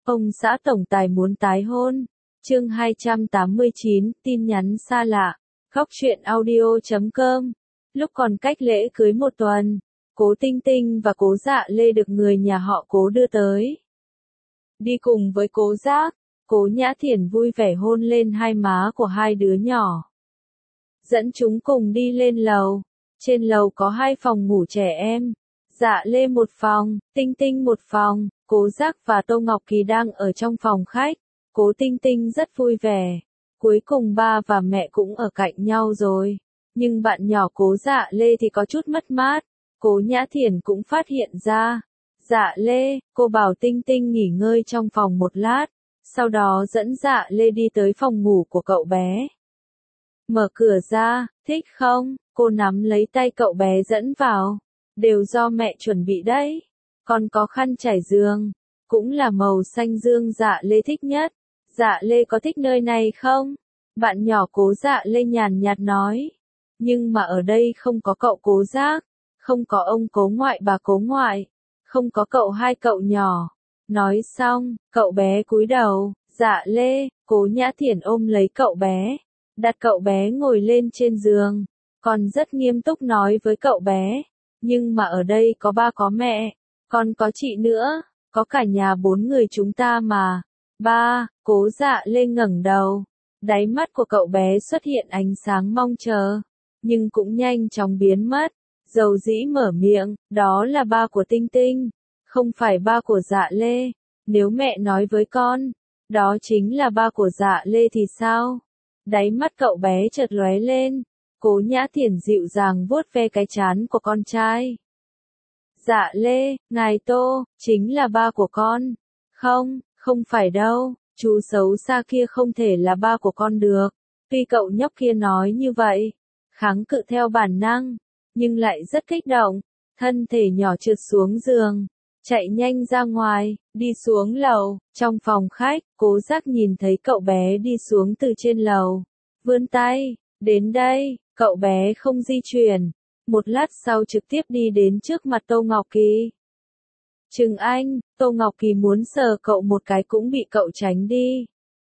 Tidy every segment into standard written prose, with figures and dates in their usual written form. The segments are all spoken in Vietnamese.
Ông xã tổng tài muốn tái hôn. Chương 289, tin nhắn xa lạ. Góc truyện audio.com. Lúc còn cách lễ cưới một tuần, Cố Tinh Tinh và Cố Dạ Lê được người nhà họ Cố đưa tới. Đi cùng với Cố Giác, Cố Nhã Thiển vui vẻ hôn lên hai má của hai đứa nhỏ. Dẫn chúng cùng đi lên lầu. Trên lầu có hai phòng ngủ trẻ em. Dạ Lê một phòng, Tinh Tinh một phòng. Cố Giác và Tô Ngọc Kỳ đang ở trong phòng khách. Cố Tinh Tinh rất vui vẻ. Cuối cùng ba và mẹ cũng ở cạnh nhau rồi. Nhưng bạn nhỏ Cố Dạ Lê thì có chút mất mát. Cố Nhã Thiển cũng phát hiện ra. Dạ Lê, cô bảo Tinh Tinh nghỉ ngơi trong phòng một lát. Sau đó dẫn Dạ Lê đi tới phòng ngủ của cậu bé. Mở cửa ra, thích không? Cô nắm lấy tay cậu bé dẫn vào. Đều do mẹ chuẩn bị đấy. Còn có khăn trải giường, cũng là màu xanh dương Dạ Lê thích nhất. Dạ Lê có thích nơi này không? Bạn nhỏ Cố Dạ Lê nhàn nhạt nói. Nhưng mà ở đây không có cậu Cố Giác, không có ông Cố ngoại bà Cố ngoại, không có cậu hai cậu nhỏ. Nói xong, cậu bé cúi đầu. Dạ Lê, Cố Nhã Thiển ôm lấy cậu bé, đặt cậu bé ngồi lên trên giường, còn rất nghiêm túc nói với cậu bé. Nhưng mà ở đây có ba có mẹ, còn có chị nữa, có cả nhà 4 người chúng ta mà. Ba, Cố Dạ Lê ngẩng đầu. Đáy mắt của cậu bé xuất hiện ánh sáng mong chờ, nhưng cũng nhanh chóng biến mất. Dầu dĩ mở miệng, đó là ba của Tinh Tinh, không phải ba của Dạ Lê. Nếu mẹ nói với con, đó chính là ba của Dạ Lê thì sao? Đáy mắt cậu bé chợt lóe lên. Cố Nhã Thiển dịu dàng vuốt ve cái trán của con trai. Dạ Lê, ngài Tô, chính là ba của con. Không, không phải đâu, chú xấu xa kia không thể là ba của con được. Tuy cậu nhóc kia nói như vậy, kháng cự theo bản năng, nhưng lại rất kích động. Thân thể nhỏ trượt xuống giường, chạy nhanh ra ngoài, đi xuống lầu. Trong phòng khách, Cố Giác nhìn thấy cậu bé đi xuống từ trên lầu. Vươn tay, đến đây. Cậu bé không di chuyển. Một lát sau trực tiếp đi đến trước mặt Tô Ngọc Kỳ. Trừng anh, Tô Ngọc Kỳ muốn sờ cậu một cái cũng bị cậu tránh đi.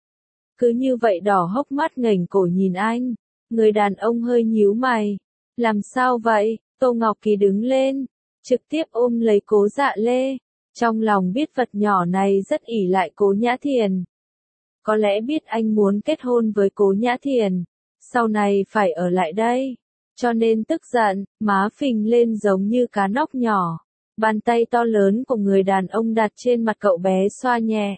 Cứ như vậy đỏ hốc mắt ngẩng cổ nhìn anh. Người đàn ông hơi nhíu mày. Làm sao vậy? Tô Ngọc Kỳ đứng lên, trực tiếp ôm lấy Cố Dạ Lê. Trong lòng biết vật nhỏ này rất ỷ lại Cố Nhã Thiển. Có lẽ biết anh muốn kết hôn với Cố Nhã Thiển, sau này phải ở lại đây, cho nên tức giận, má phình lên giống như cá nóc nhỏ. Bàn tay to lớn của người đàn ông đặt trên mặt cậu bé xoa nhẹ.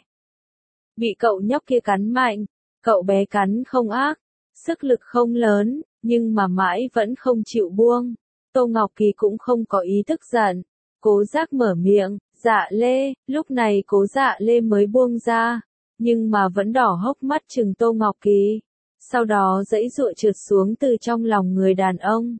Bị cậu nhóc kia cắn mạnh, cậu bé cắn không ác, sức lực không lớn, nhưng mà mãi vẫn không chịu buông. Tô Ngọc Kỳ cũng không có ý tức giận. Cố Giác mở miệng. Dạ Lê. Lúc này Cố Dạ Lê mới buông ra, nhưng mà vẫn đỏ hốc mắt trừng Tô Ngọc Kỳ. Sau đó giãy giụa trượt xuống từ trong lòng người đàn ông.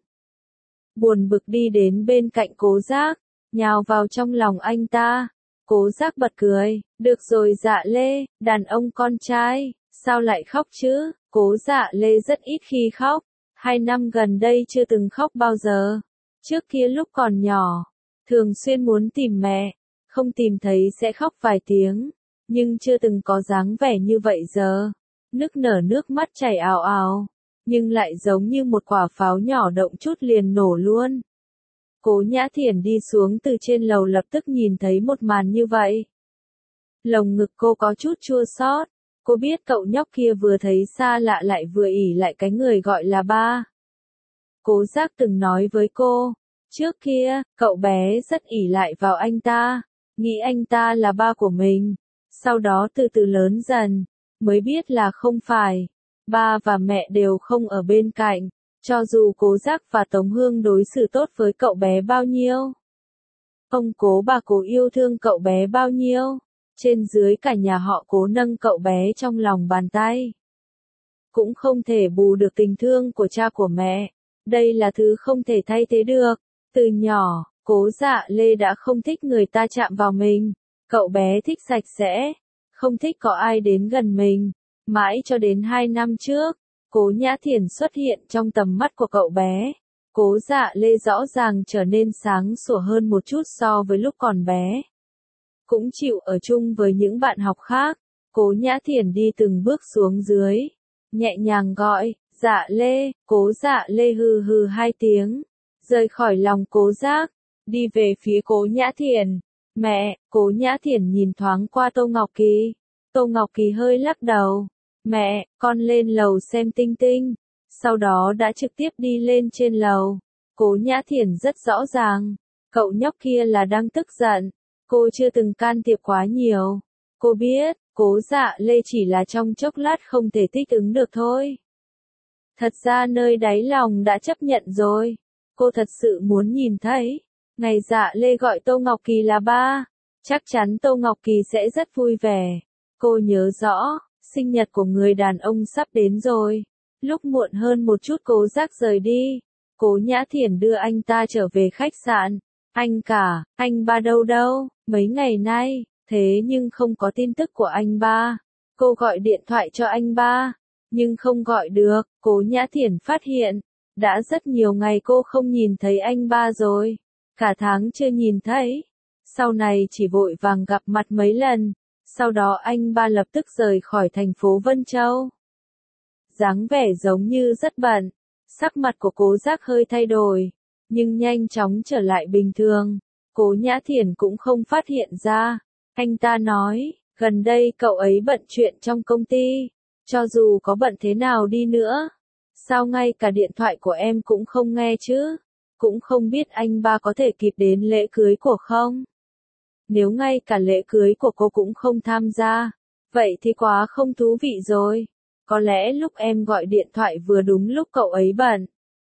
Buồn bực đi đến bên cạnh Cố Giác, nhào vào trong lòng anh ta. Cố Giác bật cười. Được rồi Dạ Lê, đàn ông con trai, sao lại khóc chứ? Cố Dạ Lê rất ít khi khóc. 2 năm gần đây chưa từng khóc bao giờ. Trước kia lúc còn nhỏ, thường xuyên muốn tìm mẹ, không tìm thấy sẽ khóc vài tiếng, nhưng chưa từng có dáng vẻ như vậy giờ. Nức nở nước mắt chảy ào ào, nhưng lại giống như một quả pháo nhỏ động chút liền nổ luôn. Cố Nhã Thiển đi xuống từ trên lầu lập tức nhìn thấy một màn như vậy. Lồng ngực cô có chút chua xót. Cô biết cậu nhóc kia vừa thấy xa lạ lại vừa ỷ lại cái người gọi là ba. Cố Giác từng nói với cô, trước kia, cậu bé rất ỷ lại vào anh ta, nghĩ anh ta là ba của mình. Sau đó từ từ lớn dần, mới biết là không phải. Ba và mẹ đều không ở bên cạnh, cho dù Cố Giác và Tống Hương đối xử tốt với cậu bé bao nhiêu. Ông Cố bà Cố yêu thương cậu bé bao nhiêu. Trên dưới cả nhà họ Cố nâng cậu bé trong lòng bàn tay. Cũng không thể bù được tình thương của cha của mẹ. Đây là thứ không thể thay thế được. Từ nhỏ, Cố Dạ Lê đã không thích người ta chạm vào mình. Cậu bé thích sạch sẽ, không thích có ai đến gần mình. Mãi cho đến 2 năm trước, Cố Nhã Thiển xuất hiện trong tầm mắt của cậu bé. Cố Dạ Lê rõ ràng trở nên sáng sủa hơn một chút so với lúc còn bé. cũng chịu ở chung với những bạn học khác. Cố Nhã Thiển đi từng bước xuống dưới, nhẹ nhàng gọi, Dạ Lê, Cố Dạ Lê hừ hừ hai tiếng, rời khỏi lòng Cố Giác, đi về phía Cố Nhã Thiển. Mẹ, Cố Nhã Thiển nhìn thoáng qua Tô Ngọc Kỳ. Tô Ngọc Kỳ hơi lắc đầu. Mẹ, con lên lầu xem Tinh Tinh. Sau đó đã trực tiếp đi lên trên lầu. Cố Nhã Thiển rất rõ ràng, cậu nhóc kia là đang tức giận. Cô chưa từng can thiệp quá nhiều. Cô biết, Cố Dạ Lê chỉ là trong chốc lát không thể thích ứng được thôi. Thật ra nơi đáy lòng đã chấp nhận rồi. Cô thật sự muốn nhìn thấy. Ngày Dạ Lê gọi Tô Ngọc Kỳ là ba. Chắc chắn Tô Ngọc Kỳ sẽ rất vui vẻ. Cô nhớ rõ, sinh nhật của người đàn ông sắp đến rồi. Lúc muộn hơn một chút Cố Giác rời đi. Cố Nhã Thiển đưa anh ta trở về khách sạn. Anh cả, anh ba đâu đâu, mấy ngày nay, thế nhưng không có tin tức của anh ba. Cô gọi điện thoại cho anh ba, nhưng không gọi được. Cố Nhã Thiển phát hiện, đã rất nhiều ngày cô không nhìn thấy anh ba rồi. Cả tháng chưa nhìn thấy. Sau này chỉ vội vàng gặp mặt mấy lần. Sau đó anh ba lập tức rời khỏi thành phố Vân Châu. Dáng vẻ giống như rất bận. Sắc mặt của Cố Giác hơi thay đổi, nhưng nhanh chóng trở lại bình thường. Cố Nhã Thiển cũng không phát hiện ra. Anh ta nói, gần đây cậu ấy bận chuyện trong công ty. Cho dù có bận thế nào đi nữa, sao ngay cả điện thoại của em cũng không nghe chứ? Cũng không biết anh ba có thể kịp đến lễ cưới của không? Nếu ngay cả lễ cưới của cô cũng không tham gia, vậy thì quá không thú vị rồi. Có lẽ lúc em gọi điện thoại vừa đúng lúc cậu ấy bận.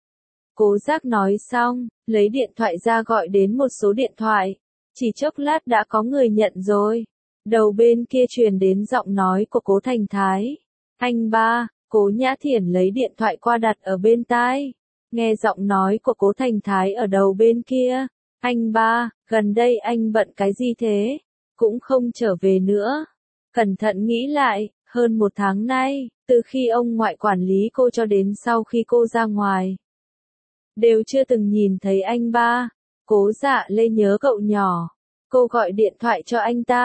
Cố Giác nói xong, lấy điện thoại ra gọi đến một số điện thoại. Chỉ chốc lát đã có người nhận rồi. Đầu bên kia truyền đến giọng nói của Cố Thành Thái. Anh ba. Cố Nhã Thiển lấy điện thoại qua đặt ở bên tai. Nghe giọng nói của Cố Thành Thái ở đầu bên kia. Anh ba, gần đây anh bận cái gì thế? Cũng không trở về nữa. Cẩn thận nghĩ lại, hơn một tháng nay, từ khi ông ngoại quản lý cô cho đến sau khi cô ra ngoài, đều chưa từng nhìn thấy anh ba. Cố Dạ Lê nhớ cậu nhỏ. Cô gọi điện thoại cho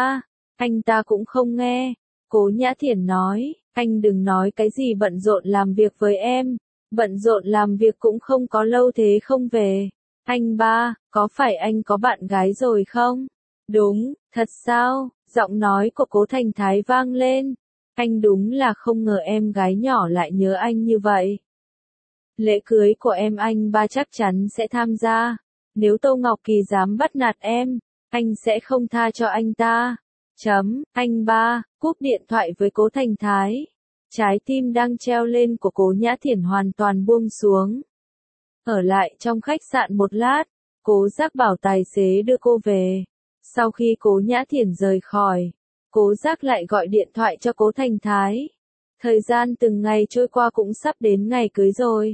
anh ta cũng không nghe. Cố Nhã Thiển nói, anh đừng nói cái gì bận rộn làm việc với em. Bận rộn làm việc cũng không có lâu thế không về. Anh ba, có phải anh có bạn gái rồi không? Đúng, thật sao? Giọng nói của Cố Thành Thái vang lên. Anh đúng là không ngờ em gái nhỏ lại nhớ anh như vậy. Lễ cưới của em anh ba chắc chắn sẽ tham gia. Nếu Tô Ngọc Kỳ dám bắt nạt em, anh sẽ không tha cho anh ta. Anh ba, cúp điện thoại với Cố Thành Thái. Trái tim đang treo lên của Cố Nhã Thiển hoàn toàn buông xuống. Ở lại trong khách sạn một lát, Cố Giác bảo tài xế đưa cô về. Sau khi Cố Nhã Thiển rời khỏi, Cố Giác lại gọi điện thoại cho Cố Thành Thái. Thời gian từng ngày trôi qua cũng sắp đến ngày cưới rồi.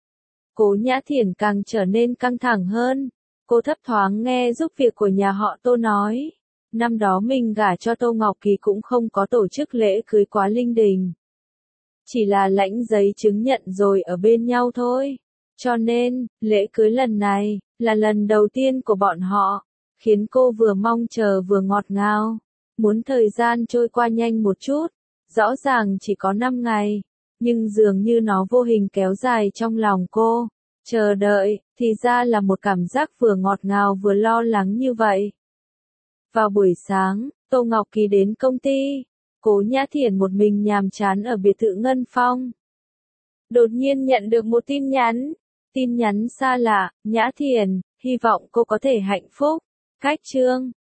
Cố Nhã Thiển càng trở nên căng thẳng hơn. Cô thấp thoáng nghe giúp việc của nhà họ Tô nói. Năm đó mình gả cho Tô Ngọc Kỳ cũng không có tổ chức lễ cưới quá linh đình. Chỉ là lãnh giấy chứng nhận rồi ở bên nhau thôi. Cho nên, lễ cưới lần này, là lần đầu tiên của bọn họ. Khiến cô vừa mong chờ vừa ngọt ngào. Muốn thời gian trôi qua nhanh một chút. Rõ ràng chỉ có 5 ngày. Nhưng dường như nó vô hình kéo dài trong lòng cô. Chờ đợi, thì ra là một cảm giác vừa ngọt ngào vừa lo lắng như vậy. Vào buổi sáng, Tô Ngọc Kỳ đến công ty. Cố Nhã Thiển một mình nhàm chán ở biệt thự Ngân Phong. Đột nhiên nhận được một tin nhắn. Tin nhắn xa lạ, Nhã Thiển, hy vọng cô có thể hạnh phúc. Cách chương